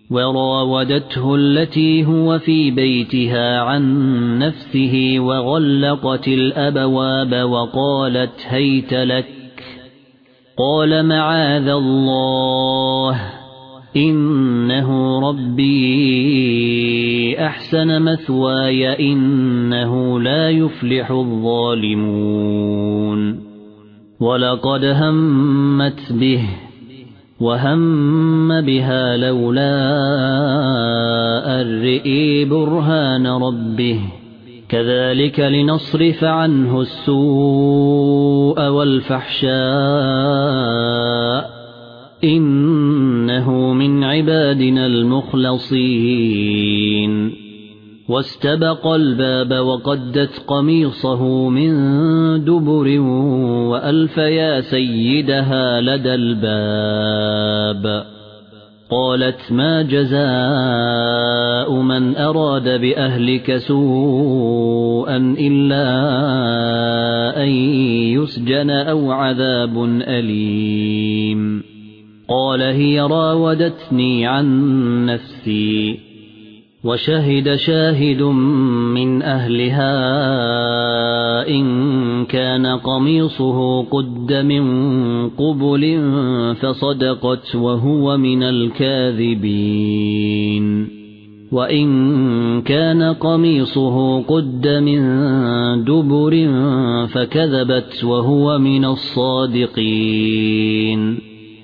وراودته التي هو في بيتها عن نفسه وغلقت الأبواب وقالت هيت لك. قال معاذ الله إنه ربي أحسن مثواي إنه لا يفلح الظالمون. ولقد همت به وهم بها لولا أن رئي برهان ربه كذلك لنصرف عنه السوء والفحشاء إنه من عبادنا المخلصين. واستبق الباب وقدت قميصه من دبر وألف يا سيدها لدى الباب. قالت ما جزاء من أراد بأهلك سوءا إلا أن يسجن أو عذاب أليم. قال هي راودتني عن نفسي. وشهد شاهد من أهلها إن كان قميصه قد من قبل فصدقت وهو من الكاذبين. وإن كان قميصه قد من دبر فكذبت وهو من الصادقين.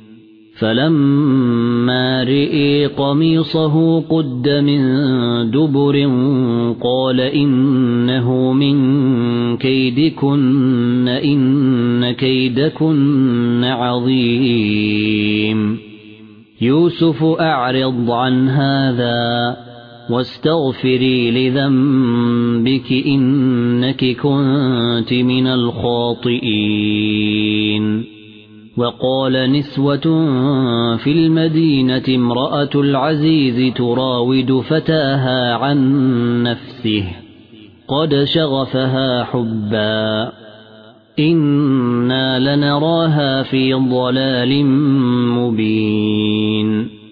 فلما رئي قميصه قد من دبر قال إنه من كيدكن إن كيدكن عظيم. يوسف أعرض عن هذا واستغفري لذنبك إنك كنت من الخاطئين. وقال نسوة في المدينة امرأة العزيز تراود فتاها عن نفسه قد شغفها حبا إنا لنراها في ضلال مبين.